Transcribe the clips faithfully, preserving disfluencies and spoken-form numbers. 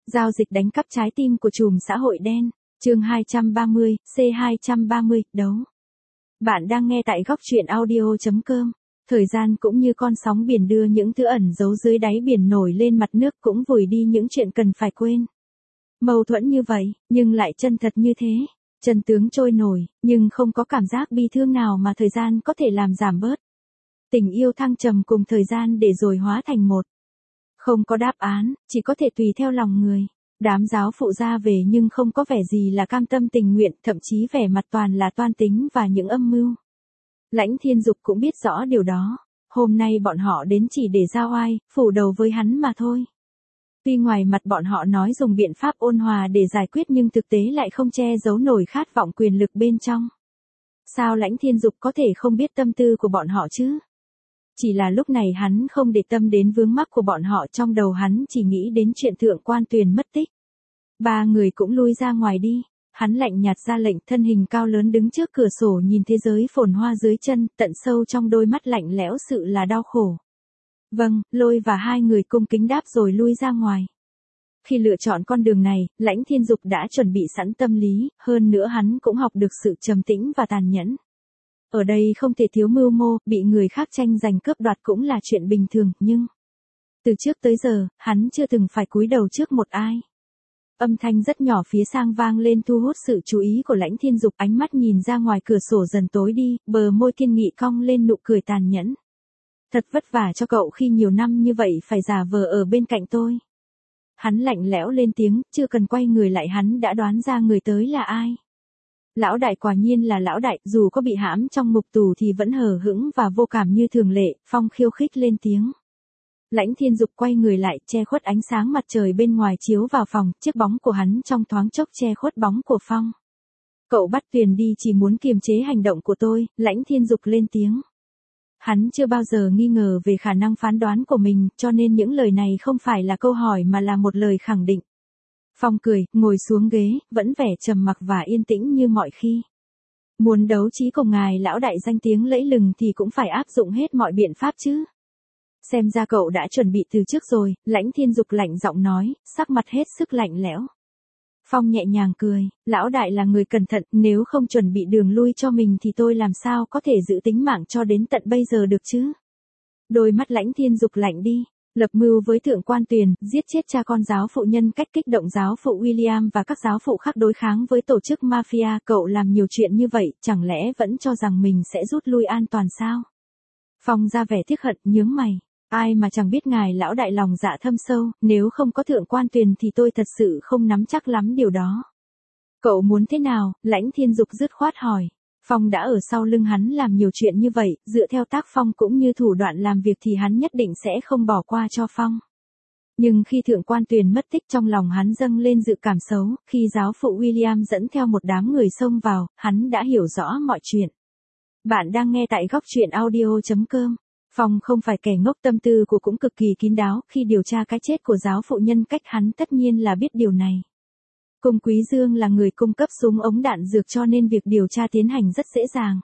Giao dịch đánh cắp trái tim của trùm xã hội đen. Chương hai trăm ba mươi, C hai trăm ba mươi, đấu. Bạn đang nghe tại góc truyện audio chấm com. Thời gian cũng như con sóng biển đưa những thứ ẩn giấu dưới đáy biển nổi lên mặt nước, cũng vùi đi những chuyện cần phải quên. Mâu thuẫn như vậy, nhưng lại chân thật như thế. Chân tướng trôi nổi, nhưng không có cảm giác bi thương nào mà thời gian có thể làm giảm bớt. Tình yêu thăng trầm cùng thời gian để rồi hóa thành một. Không có đáp án, chỉ có thể tùy theo lòng người. Đám giáo phụ ra về nhưng không có vẻ gì là cam tâm tình nguyện, thậm chí vẻ mặt toàn là toan tính và những âm mưu. Lãnh Thiên Dục cũng biết rõ điều đó. Hôm nay bọn họ đến chỉ để giao oai, phủ đầu với hắn mà thôi. Tuy ngoài mặt bọn họ nói dùng biện pháp ôn hòa để giải quyết, nhưng thực tế lại không che giấu nổi khát vọng quyền lực bên trong. Sao Lãnh Thiên Dục có thể không biết tâm tư của bọn họ chứ? Chỉ là lúc này hắn không để tâm đến vướng mắc của bọn họ, trong đầu hắn chỉ nghĩ đến chuyện Thượng Quan Tuyền mất tích. Ba người cũng lui ra ngoài đi. Hắn lạnh nhạt ra lệnh, thân hình cao lớn đứng trước cửa sổ nhìn thế giới phồn hoa dưới chân, tận sâu trong đôi mắt lạnh lẽo sự là đau khổ. Vâng, Lôi và hai người cung kính đáp rồi lui ra ngoài. Khi lựa chọn con đường này, Lãnh Thiên Dục đã chuẩn bị sẵn tâm lý, hơn nữa hắn cũng học được sự trầm tĩnh và tàn nhẫn. Ở đây không thể thiếu mưu mô, bị người khác tranh giành cướp đoạt cũng là chuyện bình thường, nhưng từ trước tới giờ, hắn chưa từng phải cúi đầu trước một ai. Âm thanh rất nhỏ phía sang vang lên thu hút sự chú ý của Lãnh Thiên Dục, ánh mắt nhìn ra ngoài cửa sổ dần tối đi, bờ môi kiên nghị cong lên nụ cười tàn nhẫn. Thật vất vả cho cậu khi nhiều năm như vậy phải giả vờ ở bên cạnh tôi. Hắn lạnh lẽo lên tiếng, chưa cần quay người lại hắn đã đoán ra người tới là ai. Lão đại quả nhiên là lão đại, dù có bị hãm trong ngục tù thì vẫn hờ hững và vô cảm như thường lệ. Phong khiêu khích lên tiếng. Lãnh Thiên Dục quay người lại, che khuất ánh sáng mặt trời bên ngoài chiếu vào phòng, chiếc bóng của hắn trong thoáng chốc che khuất bóng của Phong. Cậu bắt Tuyền đi chỉ muốn kiềm chế hành động của tôi, Lãnh Thiên Dục lên tiếng. Hắn chưa bao giờ nghi ngờ về khả năng phán đoán của mình, cho nên những lời này không phải là câu hỏi mà là một lời khẳng định. Phong cười, ngồi xuống ghế, vẫn vẻ trầm mặc và yên tĩnh như mọi khi. Muốn đấu trí cùng ngài lão đại danh tiếng lẫy lừng thì cũng phải áp dụng hết mọi biện pháp chứ. Xem ra cậu đã chuẩn bị từ trước rồi, Lãnh Thiên Dục lạnh giọng nói, sắc mặt hết sức lạnh lẽo. Phong nhẹ nhàng cười, lão đại là người cẩn thận, nếu không chuẩn bị đường lui cho mình thì tôi làm sao có thể giữ tính mạng cho đến tận bây giờ được chứ. Đôi mắt Lãnh Thiên Dục lạnh đi. Lập mưu với Thượng Quan Tuyền, giết chết cha con giáo phụ nhân cách kích động giáo phụ William và các giáo phụ khác đối kháng với tổ chức mafia. Cậu làm nhiều chuyện như vậy, chẳng lẽ vẫn cho rằng mình sẽ rút lui an toàn sao? Phong ra vẻ tiếc hận, nhướng mày. Ai mà chẳng biết ngài lão đại lòng dạ thâm sâu, nếu không có Thượng Quan Tuyền thì tôi thật sự không nắm chắc lắm điều đó. Cậu muốn thế nào? Lãnh Thiên Dục dứt khoát hỏi. Phong đã ở sau lưng hắn làm nhiều chuyện như vậy, dựa theo tác phong cũng như thủ đoạn làm việc thì hắn nhất định sẽ không bỏ qua cho Phong. Nhưng khi Thượng Quan Tuyền mất tích, trong lòng hắn dâng lên dự cảm xấu, khi giáo phụ William dẫn theo một đám người xông vào, hắn đã hiểu rõ mọi chuyện. Bạn đang nghe tại góc truyện audio chấm com. Phong không phải kẻ ngốc, tâm tư của cũng cực kỳ kín đáo, khi điều tra cái chết của giáo phụ nhân cách hắn tất nhiên là biết điều này. Cung Quý Dương là người cung cấp súng ống đạn dược cho nên việc điều tra tiến hành rất dễ dàng.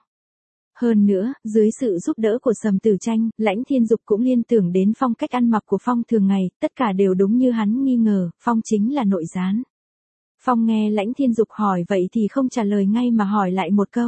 Hơn nữa, dưới sự giúp đỡ của Sầm Tử Tranh, Lãnh Thiên Dục cũng liên tưởng đến phong cách ăn mặc của Phong thường ngày, tất cả đều đúng như hắn nghi ngờ, Phong chính là nội gián. Phong nghe Lãnh Thiên Dục hỏi vậy thì không trả lời ngay mà hỏi lại một câu.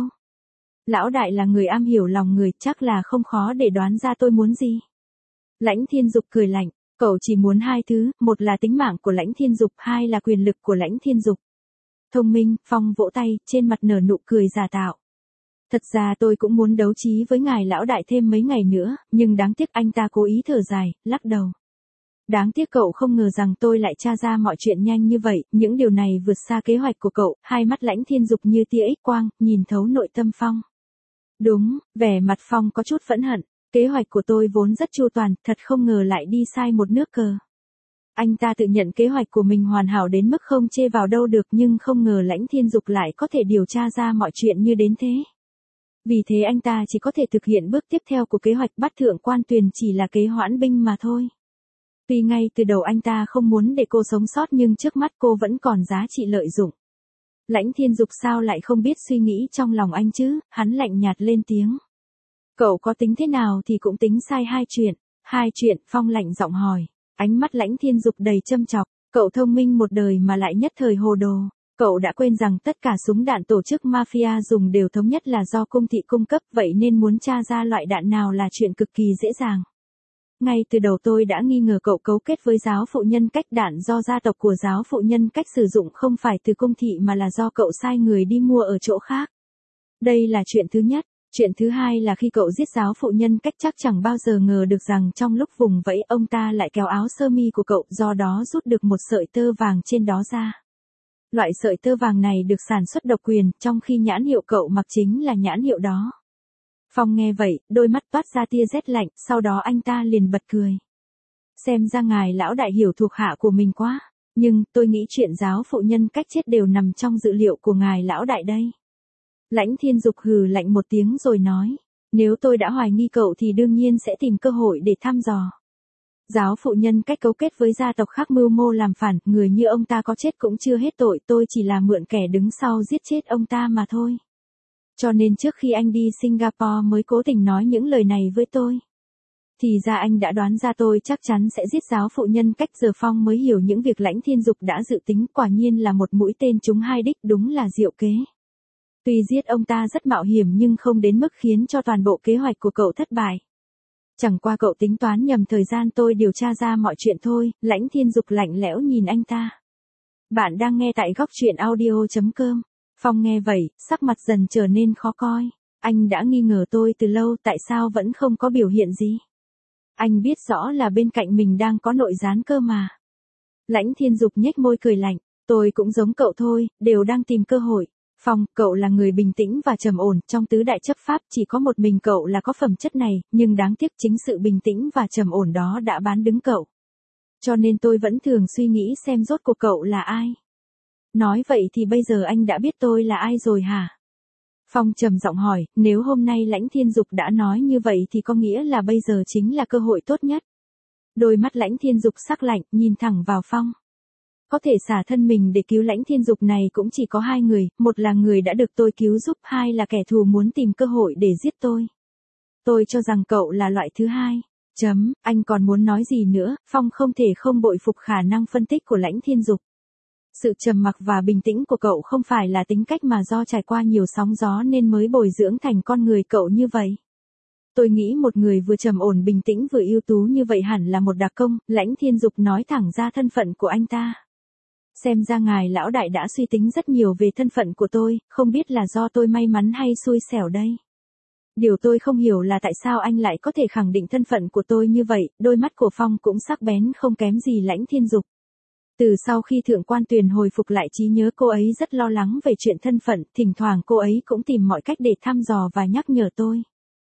Lão đại là người am hiểu lòng người, chắc là không khó để đoán ra tôi muốn gì. Lãnh Thiên Dục cười lạnh. Cậu chỉ muốn hai thứ, một là tính mạng của Lãnh Thiên Dục, hai là quyền lực của Lãnh Thiên Dục. Thông minh, Phong vỗ tay, trên mặt nở nụ cười giả tạo. Thật ra tôi cũng muốn đấu trí với ngài lão đại thêm mấy ngày nữa, nhưng đáng tiếc. Anh ta cố ý thở dài, lắc đầu. Đáng tiếc cậu không ngờ rằng tôi lại tra ra mọi chuyện nhanh như vậy, những điều này vượt xa kế hoạch của cậu. Hai mắt Lãnh Thiên Dục như tia X quang, nhìn thấu nội tâm Phong. Đúng, vẻ mặt Phong có chút phẫn hận. Kế hoạch của tôi vốn rất chu toàn, thật không ngờ lại đi sai một nước cờ. Anh ta tự nhận kế hoạch của mình hoàn hảo đến mức không chê vào đâu được, nhưng không ngờ Lãnh Thiên Dục lại có thể điều tra ra mọi chuyện như đến thế. Vì thế anh ta chỉ có thể thực hiện bước tiếp theo của kế hoạch, bắt Thượng Quan Tuyền chỉ là kế hoãn binh mà thôi. Tuy ngay từ đầu anh ta không muốn để cô sống sót, nhưng trước mắt cô vẫn còn giá trị lợi dụng. Lãnh Thiên Dục sao lại không biết suy nghĩ trong lòng anh chứ, hắn lạnh nhạt lên tiếng. Cậu có tính thế nào thì cũng tính sai hai chuyện. Hai chuyện, Phong lạnh giọng hỏi. Ánh mắt Lãnh Thiên Dục đầy châm chọc. Cậu thông minh một đời mà lại nhất thời hồ đồ. Cậu đã quên rằng tất cả súng đạn tổ chức mafia dùng đều thống nhất là do cung thị cung cấp, vậy nên muốn tra ra loại đạn nào là chuyện cực kỳ dễ dàng. Ngay từ đầu tôi đã nghi ngờ cậu cấu kết với giáo phụ nhân cách, đạn do gia tộc của giáo phụ nhân cách sử dụng không phải từ cung thị mà là do cậu sai người đi mua ở chỗ khác. Đây là chuyện thứ nhất. Chuyện thứ hai là khi cậu giết giáo phụ nhân cách chắc chẳng bao giờ ngờ được rằng trong lúc vùng vẫy ông ta lại kéo áo sơ mi của cậu, do đó rút được một sợi tơ vàng trên đó ra. Loại sợi tơ vàng này được sản xuất độc quyền, trong khi nhãn hiệu cậu mặc chính là nhãn hiệu đó. Phong nghe vậy, đôi mắt toát ra tia rét lạnh, sau đó anh ta liền bật cười. Xem ra ngài lão đại hiểu thuộc hạ của mình quá, nhưng tôi nghĩ chuyện giáo phụ nhân cách chết đều nằm trong dự liệu của ngài lão đại đây. Lãnh Thiên Dục hừ lạnh một tiếng rồi nói, nếu tôi đã hoài nghi cậu thì đương nhiên sẽ tìm cơ hội để thăm dò. Giáo phụ nhân cách cấu kết với gia tộc khác mưu mô làm phản, người như ông ta có chết cũng chưa hết tội, tôi chỉ là mượn kẻ đứng sau giết chết ông ta mà thôi. Cho nên trước khi anh đi Singapore mới cố tình nói những lời này với tôi. Thì ra anh đã đoán ra tôi chắc chắn sẽ giết giáo phụ nhân cách, giờ Phong mới hiểu những việc Lãnh Thiên Dục đã dự tính, quả nhiên là một mũi tên trúng hai đích, đúng là diệu kế. Tuy giết ông ta rất mạo hiểm nhưng không đến mức khiến cho toàn bộ kế hoạch của cậu thất bại. Chẳng qua cậu tính toán nhầm thời gian tôi điều tra ra mọi chuyện thôi. Lãnh Thiên Dục lạnh lẽo nhìn anh ta. Bạn đang nghe tại góc truyện audio chấm com. Phong nghe vậy, sắc mặt dần trở nên khó coi. Anh đã nghi ngờ tôi từ lâu, tại sao vẫn không có biểu hiện gì? Anh biết rõ là bên cạnh mình đang có nội gián cơ mà. Lãnh Thiên Dục nhếch môi cười lạnh. Tôi cũng giống cậu thôi, đều đang tìm cơ hội. Phong, cậu là người bình tĩnh và trầm ổn, trong tứ đại chấp pháp chỉ có một mình cậu là có phẩm chất này, nhưng đáng tiếc chính sự bình tĩnh và trầm ổn đó đã bán đứng cậu. Cho nên tôi vẫn thường suy nghĩ xem rốt cuộc cậu là ai. Nói vậy thì bây giờ anh đã biết tôi là ai rồi hả? Phong trầm giọng hỏi, nếu hôm nay Lãnh Thiên Dục đã nói như vậy thì có nghĩa là bây giờ chính là cơ hội tốt nhất. Đôi mắt Lãnh Thiên Dục sắc lạnh, nhìn thẳng vào Phong. Có thể xả thân mình để cứu Lãnh Thiên Dục này cũng chỉ có hai người, một là người đã được tôi cứu giúp, hai là kẻ thù muốn tìm cơ hội để giết tôi. Tôi cho rằng cậu là loại thứ hai. Chấm, anh còn muốn nói gì nữa? Phong không thể không bội phục khả năng phân tích của Lãnh Thiên Dục. Sự trầm mặc và bình tĩnh của cậu không phải là tính cách mà do trải qua nhiều sóng gió nên mới bồi dưỡng thành con người cậu như vậy. Tôi nghĩ một người vừa trầm ổn bình tĩnh vừa ưu tú như vậy hẳn là một đặc công. Lãnh Thiên Dục nói thẳng ra thân phận của anh ta. Xem ra ngài lão đại đã suy tính rất nhiều về thân phận của tôi, không biết là do tôi may mắn hay xui xẻo đây. Điều tôi không hiểu là tại sao anh lại có thể khẳng định thân phận của tôi như vậy. Đôi mắt của Phong cũng sắc bén không kém gì Lãnh Thiên Dục. Từ sau khi Thượng quan Tuyền hồi phục lại trí nhớ, cô ấy rất lo lắng về chuyện thân phận, thỉnh thoảng cô ấy cũng tìm mọi cách để thăm dò và nhắc nhở tôi.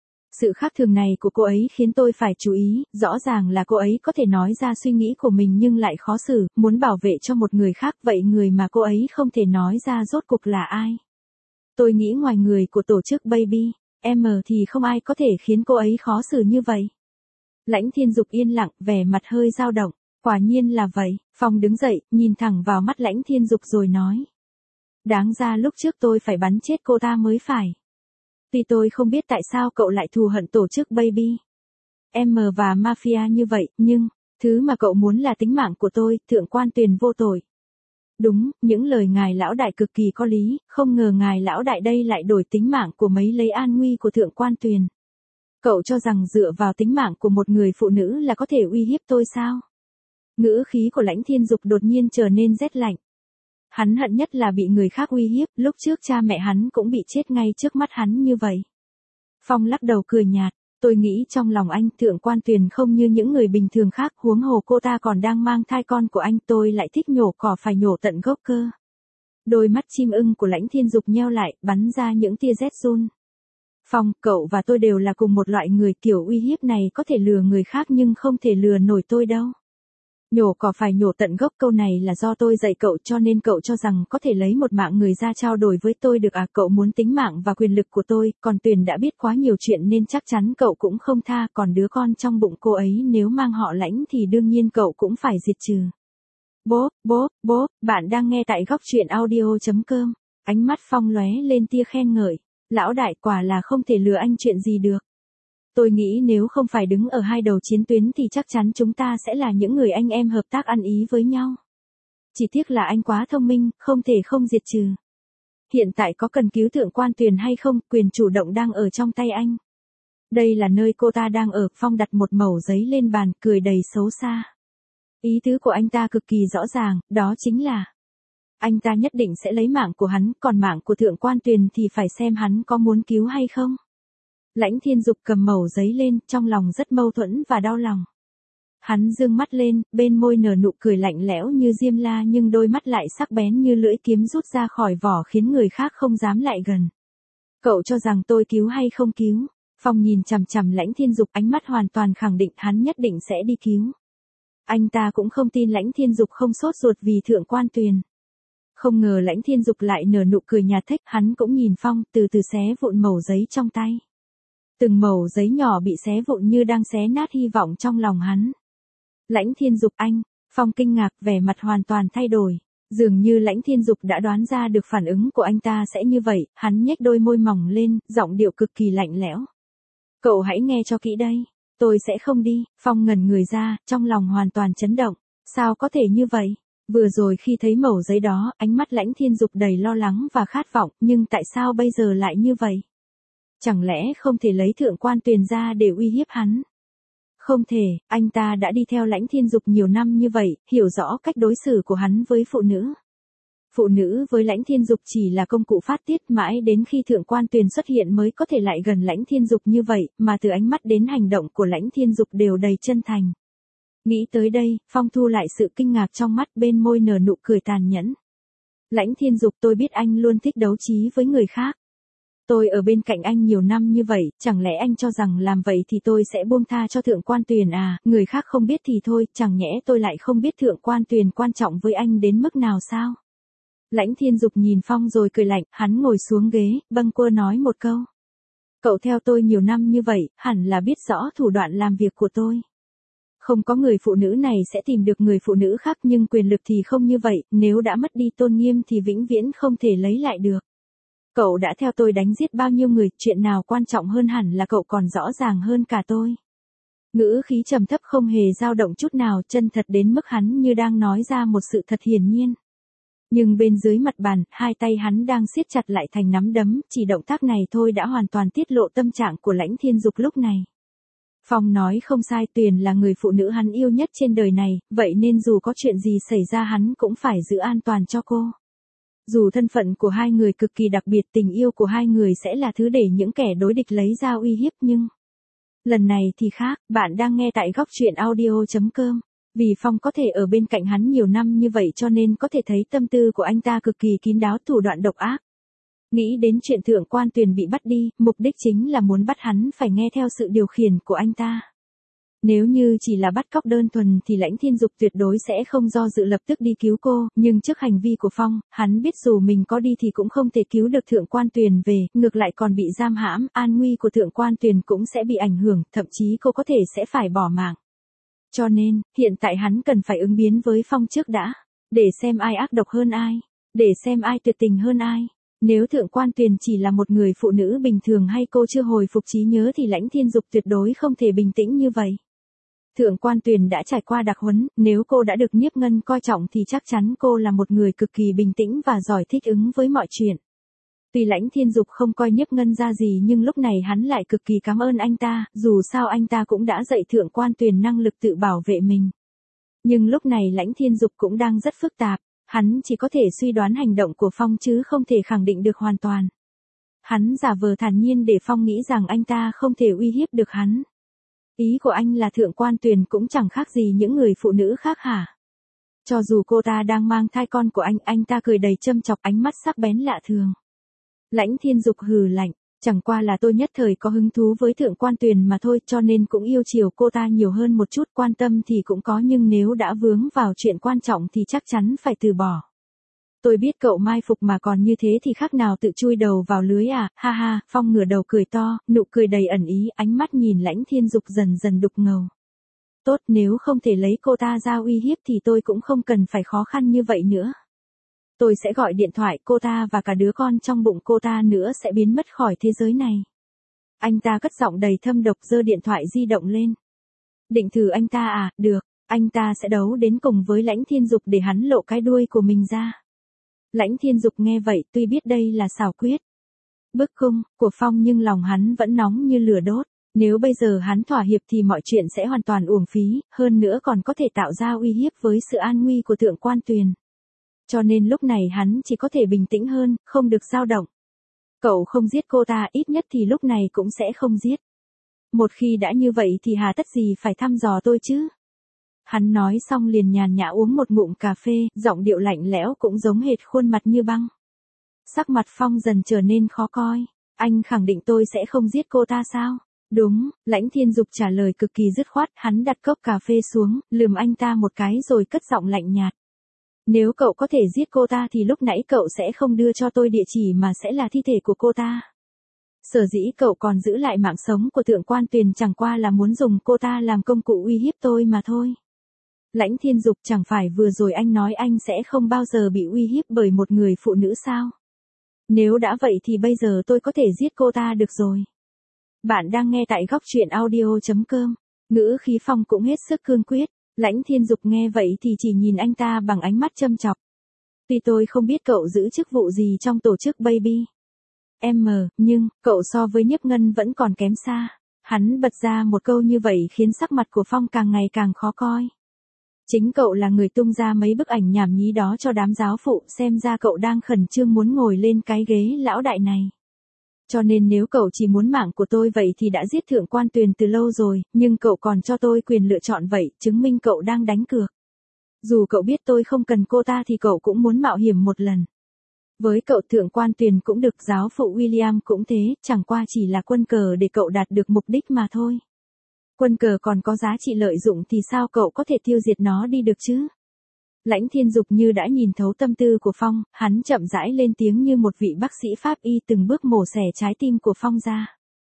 Sự khác thường này của cô ấy khiến tôi phải chú ý, rõ ràng là cô ấy có thể nói ra suy nghĩ của mình nhưng lại khó xử, muốn bảo vệ cho một người khác, vậy người mà cô ấy không thể nói ra rốt cuộc là ai? Tôi nghĩ ngoài người của tổ chức Baby M thì không ai có thể khiến cô ấy khó xử như vậy. Lãnh Thiên Dục yên lặng, vẻ mặt hơi dao động. Quả nhiên là vậy. Phong đứng dậy, nhìn thẳng vào mắt Lãnh Thiên Dục rồi nói. Đáng ra lúc trước tôi phải bắn chết cô ta mới phải. Tuy tôi không biết tại sao cậu lại thù hận tổ chức Baby M và Mafia như vậy, nhưng, thứ mà cậu muốn là tính mạng của tôi, Thượng quan Tuyền vô tội. Đúng, những lời ngài lão đại cực kỳ có lý, không ngờ ngài lão đại đây lại đổi tính mạng của mấy lấy an nguy của Thượng quan Tuyền. Cậu cho rằng dựa vào tính mạng của một người phụ nữ là có thể uy hiếp tôi sao? Ngữ khí của Lãnh Thiên Dục đột nhiên trở nên rét lạnh. Hắn hận nhất là bị người khác uy hiếp, lúc trước cha mẹ hắn cũng bị chết ngay trước mắt hắn như vậy. Phong lắc đầu cười nhạt, tôi nghĩ trong lòng anh Thượng quan Tuyền không như những người bình thường khác, huống hồ cô ta còn đang mang thai con của anh, tôi lại thích nhổ cỏ phải nhổ tận gốc cơ. Đôi mắt chim ưng của Lãnh Thiên Dục nheo lại, bắn ra những tia rét run. Phong, cậu và tôi đều là cùng một loại người, kiểu uy hiếp này có thể lừa người khác nhưng không thể lừa nổi tôi đâu. Nhổ cỏ phải nhổ tận gốc, câu này là do tôi dạy cậu cho nên cậu cho rằng có thể lấy một mạng người ra trao đổi với tôi được à? Cậu muốn tính mạng và quyền lực của tôi, còn Tuyền đã biết quá nhiều chuyện nên chắc chắn cậu cũng không tha, còn đứa con trong bụng cô ấy nếu mang họ Lãnh thì đương nhiên cậu cũng phải diệt trừ. Bố, bố, bố, bạn đang nghe tại góc truyện audio chấm com. Ánh mắt Phong lóe lên tia khen ngợi. Lão đại, quả là không thể lừa anh chuyện gì được. Tôi nghĩ nếu không phải đứng ở hai đầu chiến tuyến thì chắc chắn chúng ta sẽ là những người anh em hợp tác ăn ý với nhau. Chỉ tiếc là anh quá thông minh, không thể không diệt trừ. Hiện tại có cần cứu Thượng Quan Tuyền hay không, quyền chủ động đang ở trong tay anh. Đây là nơi cô ta đang ở, Phong đặt một mẩu giấy lên bàn, cười đầy xấu xa. Ý tứ của anh ta cực kỳ rõ ràng, đó chính là anh ta nhất định sẽ lấy mạng của hắn, còn mạng của Thượng Quan Tuyền thì phải xem hắn có muốn cứu hay không. Lãnh Thiên Dục cầm mẩu giấy lên, trong lòng rất mâu thuẫn và đau lòng. Hắn dương mắt lên, bên môi nở nụ cười lạnh lẽo như diêm la nhưng đôi mắt lại sắc bén như lưỡi kiếm rút ra khỏi vỏ khiến người khác không dám lại gần. Cậu cho rằng tôi cứu hay không cứu? Phong nhìn chằm chằm Lãnh Thiên Dục, ánh mắt hoàn toàn khẳng định hắn nhất định sẽ đi cứu. Anh ta cũng không tin Lãnh Thiên Dục không sốt ruột vì Thượng Quan Tuyền. Không ngờ Lãnh Thiên Dục lại nở nụ cười nhạt thích, hắn cũng nhìn Phong, từ từ xé vụn mẩu giấy trong tay. Từng mẩu giấy nhỏ bị xé vụn như đang xé nát hy vọng trong lòng hắn. Lãnh Thiên Dục anh, Phong kinh ngạc, vẻ mặt hoàn toàn thay đổi. Dường như Lãnh Thiên Dục đã đoán ra được phản ứng của anh ta sẽ như vậy, hắn nhếch đôi môi mỏng lên, giọng điệu cực kỳ lạnh lẽo. Cậu hãy nghe cho kỹ đây, tôi sẽ không đi. Phong ngẩn người ra, trong lòng hoàn toàn chấn động. Sao có thể như vậy? Vừa rồi khi thấy mẩu giấy đó, ánh mắt Lãnh Thiên Dục đầy lo lắng và khát vọng, nhưng tại sao bây giờ lại như vậy? Chẳng lẽ không thể lấy Thượng Quan Tuyền ra để uy hiếp hắn? Không thể, anh ta đã đi theo Lãnh Thiên Dục nhiều năm như vậy, hiểu rõ cách đối xử của hắn với phụ nữ. Phụ nữ với Lãnh Thiên Dục chỉ là công cụ phát tiết, mãi đến khi Thượng Quan Tuyền xuất hiện mới có thể lại gần Lãnh Thiên Dục như vậy, mà từ ánh mắt đến hành động của Lãnh Thiên Dục đều đầy chân thành. Nghĩ tới đây, Phong thu lại sự kinh ngạc trong mắt, bên môi nở nụ cười tàn nhẫn. Lãnh Thiên Dục, tôi biết anh luôn thích đấu trí với người khác. Tôi ở bên cạnh anh nhiều năm như vậy, chẳng lẽ anh cho rằng làm vậy thì tôi sẽ buông tha cho Thượng Quan Tuyền à? Người khác không biết thì thôi, chẳng nhẽ tôi lại không biết Thượng Quan Tuyền quan trọng với anh đến mức nào sao? Lãnh Thiên Dục nhìn Phong rồi cười lạnh, hắn ngồi xuống ghế, bâng quơ nói một câu. Cậu theo tôi nhiều năm như vậy, hẳn là biết rõ thủ đoạn làm việc của tôi. Không có người phụ nữ này sẽ tìm được người phụ nữ khác, nhưng quyền lực thì không như vậy, nếu đã mất đi tôn nghiêm thì vĩnh viễn không thể lấy lại được. Cậu đã theo tôi đánh giết bao nhiêu người, chuyện nào quan trọng hơn hẳn là cậu còn rõ ràng hơn cả tôi. Ngữ khí trầm thấp không hề dao động chút nào, chân thật đến mức hắn như đang nói ra một sự thật hiển nhiên. Nhưng bên dưới mặt bàn, hai tay hắn đang siết chặt lại thành nắm đấm, chỉ động tác này thôi đã hoàn toàn tiết lộ tâm trạng của Lãnh Thiên Dục lúc này. Phong nói không sai, Tuyền là người phụ nữ hắn yêu nhất trên đời này, vậy nên dù có chuyện gì xảy ra hắn cũng phải giữ an toàn cho cô. Dù thân phận của hai người cực kỳ đặc biệt, tình yêu của hai người sẽ là thứ để những kẻ đối địch lấy ra uy hiếp, nhưng lần này thì khác. Bạn đang nghe tại góc truyện audio chấm com. Vì Phong có thể ở bên cạnh hắn nhiều năm như vậy cho nên có thể thấy tâm tư của anh ta cực kỳ kín đáo, thủ đoạn độc ác. Nghĩ đến chuyện Thượng Quan Tuyền bị bắt đi, mục đích chính là muốn bắt hắn phải nghe theo sự điều khiển của anh ta. Nếu như chỉ là bắt cóc đơn thuần thì Lãnh Thiên Dục tuyệt đối sẽ không do dự lập tức đi cứu cô, nhưng trước hành vi của Phong, hắn biết dù mình có đi thì cũng không thể cứu được Thượng Quan Tuyền về, ngược lại còn bị giam hãm, an nguy của Thượng Quan Tuyền cũng sẽ bị ảnh hưởng, thậm chí cô có thể sẽ phải bỏ mạng. Cho nên, hiện tại hắn cần phải ứng biến với Phong trước đã, để xem ai ác độc hơn ai, để xem ai tuyệt tình hơn ai. Nếu Thượng Quan Tuyền chỉ là một người phụ nữ bình thường hay cô chưa hồi phục trí nhớ thì Lãnh Thiên Dục tuyệt đối không thể bình tĩnh như vậy. Thượng Quan Tuyền đã trải qua đặc huấn, nếu cô đã được Nhiếp Ngân coi trọng thì chắc chắn cô là một người cực kỳ bình tĩnh và giỏi thích ứng với mọi chuyện. Tuy Lãnh Thiên Dục không coi Nhiếp Ngân ra gì nhưng lúc này hắn lại cực kỳ cảm ơn anh ta, dù sao anh ta cũng đã dạy Thượng Quan Tuyền năng lực tự bảo vệ mình. Nhưng lúc này Lãnh Thiên Dục cũng đang rất phức tạp, hắn chỉ có thể suy đoán hành động của Phong chứ không thể khẳng định được hoàn toàn. Hắn giả vờ thản nhiên để Phong nghĩ rằng anh ta không thể uy hiếp được hắn. Ý của anh là Thượng Quan Tuyền cũng chẳng khác gì những người phụ nữ khác hả? Cho dù cô ta đang mang thai con của anh, anh ta cười đầy châm chọc, ánh mắt sắc bén lạ thường. Lãnh Thiên Dục hừ lạnh, chẳng qua là tôi nhất thời có hứng thú với Thượng Quan Tuyền mà thôi, cho nên cũng yêu chiều cô ta nhiều hơn một chút, quan tâm thì cũng có nhưng nếu đã vướng vào chuyện quan trọng thì chắc chắn phải từ bỏ. Tôi biết cậu mai phục mà còn như thế thì khác nào tự chui đầu vào lưới à, ha ha. Phong ngửa đầu cười to, nụ cười đầy ẩn ý, ánh mắt nhìn Lãnh Thiên Dục dần dần đục ngầu. Tốt, nếu không thể lấy cô ta ra uy hiếp thì tôi cũng không cần phải khó khăn như vậy nữa. Tôi sẽ gọi điện thoại, cô ta và cả đứa con trong bụng cô ta nữa sẽ biến mất khỏi thế giới này. Anh ta cất giọng đầy thâm độc, giơ điện thoại di động lên. Định thử anh ta à, được. Anh ta sẽ đấu đến cùng với Lãnh Thiên Dục để hắn lộ cái đuôi của mình ra. Lãnh Thiên Dục nghe vậy tuy biết đây là xảo quyết bức cung của Phong nhưng lòng hắn vẫn nóng như lửa đốt. Nếu bây giờ hắn thỏa hiệp thì mọi chuyện sẽ hoàn toàn uổng phí, hơn nữa còn có thể tạo ra uy hiếp với sự an nguy của Thượng Quan Tuyền. Cho nên lúc này hắn chỉ có thể bình tĩnh hơn, không được dao động. Cậu không giết cô ta, ít nhất thì lúc này cũng sẽ không giết. Một khi đã như vậy thì hà tất gì phải thăm dò tôi chứ? Hắn nói xong liền nhàn nhã uống một ngụm cà phê, giọng điệu lạnh lẽo cũng giống hệt khuôn mặt như băng. Sắc mặt Phong dần trở nên khó coi. Anh khẳng định tôi sẽ không giết cô ta sao? Đúng, Lãnh Thiên Dục trả lời cực kỳ dứt khoát, hắn đặt cốc cà phê xuống, lườm anh ta một cái rồi cất giọng lạnh nhạt. Nếu cậu có thể giết cô ta thì lúc nãy cậu sẽ không đưa cho tôi địa chỉ mà sẽ là thi thể của cô ta. Sở dĩ cậu còn giữ lại mạng sống của Thượng Quan Tuyền chẳng qua là muốn dùng cô ta làm công cụ uy hiếp tôi mà thôi. Lãnh Thiên Dục, chẳng phải vừa rồi anh nói anh sẽ không bao giờ bị uy hiếp bởi một người phụ nữ sao? Nếu đã vậy thì bây giờ tôi có thể giết cô ta được rồi. Bạn đang nghe tại góc truyện audio chấm com. Ngữ khí Phong cũng hết sức cương quyết. Lãnh Thiên Dục nghe vậy thì chỉ nhìn anh ta bằng ánh mắt châm chọc. Tuy tôi không biết cậu giữ chức vụ gì trong tổ chức Baby M, nhưng, cậu so với Nhiếp Ngân vẫn còn kém xa. Hắn bật ra một câu như vậy khiến sắc mặt của Phong càng ngày càng khó coi. Chính cậu là người tung ra mấy bức ảnh nhảm nhí đó cho đám giáo phụ, xem ra cậu đang khẩn trương muốn ngồi lên cái ghế lão đại này. Cho nên nếu cậu chỉ muốn mạng của tôi vậy thì đã giết Thượng Quan Tuyền từ lâu rồi, nhưng cậu còn cho tôi quyền lựa chọn vậy, chứng minh cậu đang đánh cược. Dù cậu biết tôi không cần cô ta thì cậu cũng muốn mạo hiểm một lần. Với cậu Thượng Quan Tuyền cũng được, giáo phụ William cũng thế, chẳng qua chỉ là quân cờ để cậu đạt được mục đích mà thôi. Quân cờ còn có giá trị lợi dụng thì sao cậu có thể tiêu diệt nó đi được chứ? Lãnh Thiên Dục như đã nhìn thấu tâm tư của Phong, hắn chậm rãi lên tiếng như một vị bác sĩ pháp y từng bước mổ xẻ trái tim của Phong ra.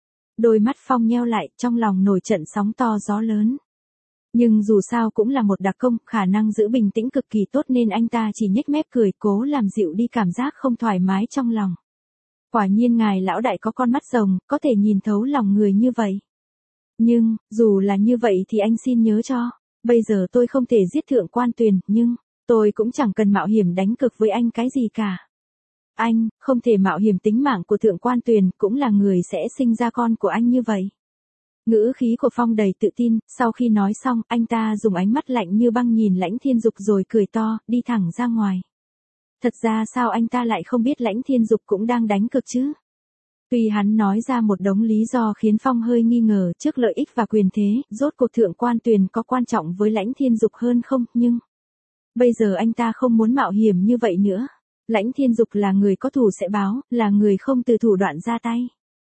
Đôi mắt Phong nheo lại, trong lòng nổi trận sóng to gió lớn. Nhưng dù sao cũng là một đặc công, khả năng giữ bình tĩnh cực kỳ tốt nên anh ta chỉ nhếch mép cười, cố làm dịu đi cảm giác không thoải mái trong lòng. Quả nhiên ngài lão đại có con mắt rồng, có thể nhìn thấu lòng người như vậy. Nhưng, dù là như vậy thì anh xin nhớ cho, bây giờ tôi không thể giết Thượng Quan Tuyền, nhưng, tôi cũng chẳng cần mạo hiểm đánh cực với anh cái gì cả. Anh, không thể mạo hiểm tính mạng của Thượng Quan Tuyền, cũng là người sẽ sinh ra con của anh như vậy. Ngữ khí của Phong đầy tự tin, sau khi nói xong, anh ta dùng ánh mắt lạnh như băng nhìn Lãnh Thiên Dục rồi cười to, đi thẳng ra ngoài. Thật ra sao anh ta lại không biết Lãnh Thiên Dục cũng đang đánh cực chứ? Tuy hắn nói ra một đống lý do khiến Phong hơi nghi ngờ trước lợi ích và quyền thế, rốt cuộc Thượng Quan Tuyền có quan trọng với Lãnh Thiên Dục hơn không, nhưng bây giờ anh ta không muốn mạo hiểm như vậy nữa. Lãnh Thiên Dục là người có thù sẽ báo, là người không từ thủ đoạn ra tay.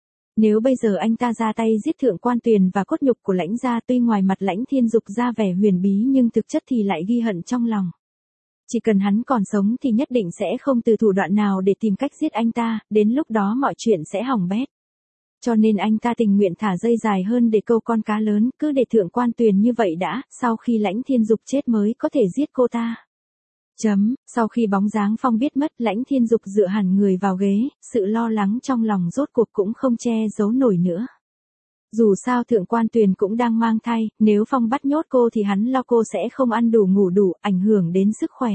Nếu bây giờ anh ta ra tay giết Thượng Quan Tuyền và cốt nhục của Lãnh gia, tuy ngoài mặt Lãnh Thiên Dục ra vẻ huyền bí nhưng thực chất thì lại ghi hận trong lòng. Chỉ cần hắn còn sống thì nhất định sẽ không từ thủ đoạn nào để tìm cách giết anh ta, đến lúc đó mọi chuyện sẽ hỏng bét. Cho nên anh ta tình nguyện thả dây dài hơn để câu con cá lớn, cứ để Thượng Quan Tuyền như vậy đã, sau khi Lãnh Thiên Dục chết mới có thể giết cô ta. Chấm, sau khi bóng dáng Phong biết mất, Lãnh Thiên Dục dựa hẳn người vào ghế, sự lo lắng trong lòng rốt cuộc cũng không che giấu nổi nữa. Dù sao Thượng Quan Tuyền cũng đang mang thai, nếu Phong bắt nhốt cô thì hắn lo cô sẽ không ăn đủ ngủ đủ, ảnh hưởng đến sức khỏe.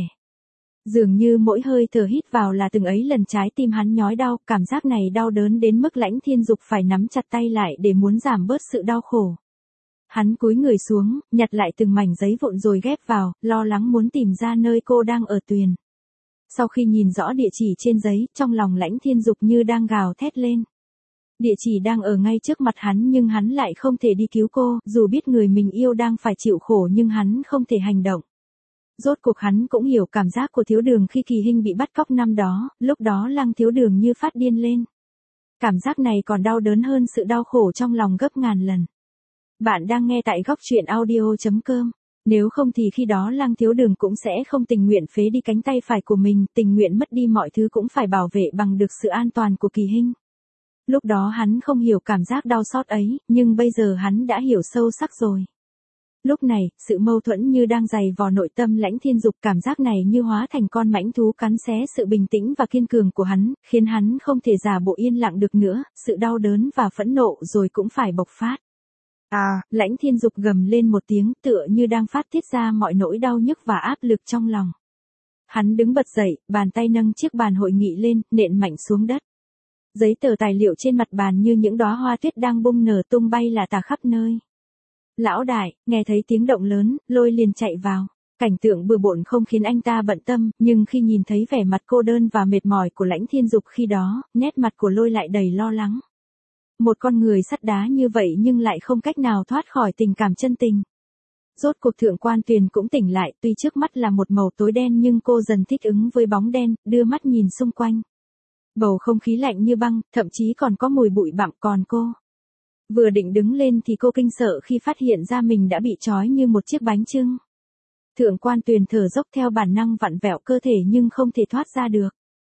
Dường như mỗi hơi thở hít vào là từng ấy lần trái tim hắn nhói đau, cảm giác này đau đớn đến mức Lãnh Thiên Dục phải nắm chặt tay lại để muốn giảm bớt sự đau khổ. Hắn cúi người xuống, nhặt lại từng mảnh giấy vụn rồi ghép vào, lo lắng muốn tìm ra nơi cô đang ở Tuyền. Sau khi nhìn rõ địa chỉ trên giấy, trong lòng Lãnh Thiên Dục như đang gào thét lên. Địa chỉ đang ở ngay trước mặt hắn nhưng hắn lại không thể đi cứu cô, dù biết người mình yêu đang phải chịu khổ nhưng hắn không thể hành động. Rốt cuộc hắn cũng hiểu cảm giác của Thiếu Đường khi Kỳ Hinh bị bắt cóc năm đó, lúc đó Lăng Thiếu Đường như phát điên lên. Cảm giác này còn đau đớn hơn sự đau khổ trong lòng gấp ngàn lần. Bạn đang nghe tại góc truyện audio chấm com. Nếu không thì khi đó Lăng Thiếu Đường cũng sẽ không tình nguyện phế đi cánh tay phải của mình, tình nguyện mất đi mọi thứ cũng phải bảo vệ bằng được sự an toàn của Kỳ Hinh. Lúc đó hắn không hiểu cảm giác đau xót ấy, nhưng bây giờ hắn đã hiểu sâu sắc rồi. Lúc này, sự mâu thuẫn như đang giày vò nội tâm Lãnh Thiên Dục, cảm giác này như hóa thành con mãnh thú cắn xé sự bình tĩnh và kiên cường của hắn, khiến hắn không thể giả bộ yên lặng được nữa, sự đau đớn và phẫn nộ rồi cũng phải bộc phát. À, Lãnh Thiên Dục gầm lên một tiếng tựa như đang phát tiết ra mọi nỗi đau nhức và áp lực trong lòng. Hắn đứng bật dậy, bàn tay nâng chiếc bàn hội nghị lên, nện mạnh xuống đất. Giấy tờ tài liệu trên mặt bàn như những đóa hoa tuyết đang bung nở tung bay là tả khắp nơi. Lão đại, nghe thấy tiếng động lớn, Lôi liền chạy vào. Cảnh tượng bừa bộn không khiến anh ta bận tâm, nhưng khi nhìn thấy vẻ mặt cô đơn và mệt mỏi của Lãnh Thiên Dục khi đó, nét mặt của Lôi lại đầy lo lắng. Một con người sắt đá như vậy nhưng lại không cách nào thoát khỏi tình cảm chân tình. Rốt cuộc Thượng Quan Tuyền cũng tỉnh lại, tuy trước mắt là một màu tối đen nhưng cô dần thích ứng với bóng đen, đưa mắt nhìn xung quanh. Bầu không khí lạnh như băng, thậm chí còn có mùi bụi bặm, còn cô. Vừa định đứng lên thì cô kinh sợ khi phát hiện ra mình đã bị trói như một chiếc bánh chưng. Thượng Quan Tuyền thở dốc theo bản năng vặn vẹo cơ thể nhưng không thể thoát ra được.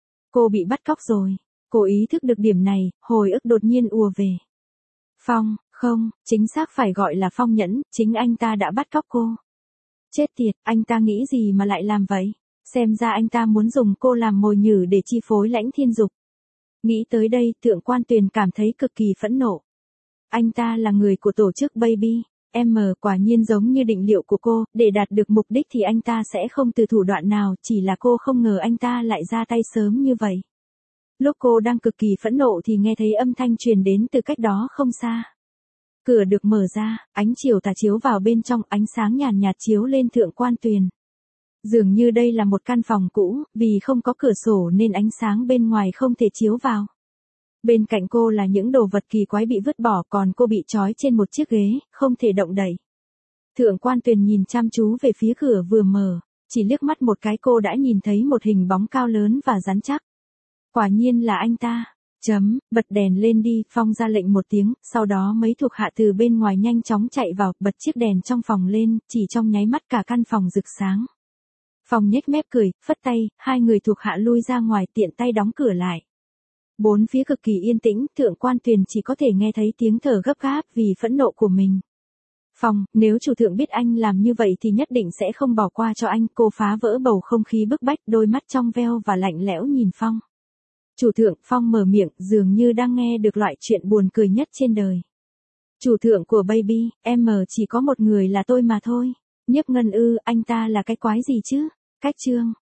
Cô bị bắt cóc rồi. Cô ý thức được điểm này, hồi ức đột nhiên ùa về. Phong, không, chính xác phải gọi là Phong Nhẫn, chính anh ta đã bắt cóc cô. Chết tiệt, anh ta nghĩ gì mà lại làm vậy? Xem ra anh ta muốn dùng cô làm mồi nhử để chi phối Lãnh Thiên Dục. Nghĩ tới đây, Thượng Quan Tuyền cảm thấy cực kỳ phẫn nộ. Anh ta là người của tổ chức Baby M, quả nhiên giống như định liệu của cô, để đạt được mục đích thì anh ta sẽ không từ thủ đoạn nào, chỉ là cô không ngờ anh ta lại ra tay sớm như vậy. Lúc cô đang cực kỳ phẫn nộ thì nghe thấy âm thanh truyền đến từ cách đó không xa. Cửa được mở ra, ánh chiều tà chiếu vào bên trong, ánh sáng nhàn nhạt chiếu lên Thượng Quan Tuyền. Dường như đây là một căn phòng cũ, vì không có cửa sổ nên ánh sáng bên ngoài không thể chiếu vào. Bên cạnh cô là những đồ vật kỳ quái bị vứt bỏ, còn cô bị trói trên một chiếc ghế, không thể động đậy. Thượng Quan Tuyền nhìn chăm chú về phía cửa vừa mở, chỉ liếc mắt một cái cô đã nhìn thấy một hình bóng cao lớn và rắn chắc. Quả nhiên là anh ta. Chấm, bật đèn lên đi, Phong ra lệnh một tiếng, sau đó mấy thuộc hạ từ bên ngoài nhanh chóng chạy vào, bật chiếc đèn trong phòng lên, chỉ trong nháy mắt cả căn phòng rực sáng. Phong nhếch mép cười, phất tay, hai người thuộc hạ lui ra ngoài tiện tay đóng cửa lại. Bốn phía cực kỳ yên tĩnh, Thượng Quan Tuyền chỉ có thể nghe thấy tiếng thở gấp gáp vì phẫn nộ của mình. Phong, nếu chủ thượng biết anh làm như vậy thì nhất định sẽ không bỏ qua cho anh, cô phá vỡ bầu không khí bức bách, đôi mắt trong veo và lạnh lẽo nhìn Phong. Chủ thượng, Phong mở miệng, dường như đang nghe được loại chuyện buồn cười nhất trên đời. Chủ thượng của Baby M chỉ có một người là tôi mà thôi. Nhiếp Ngân ư, anh ta là cái quái gì chứ? Cách chương.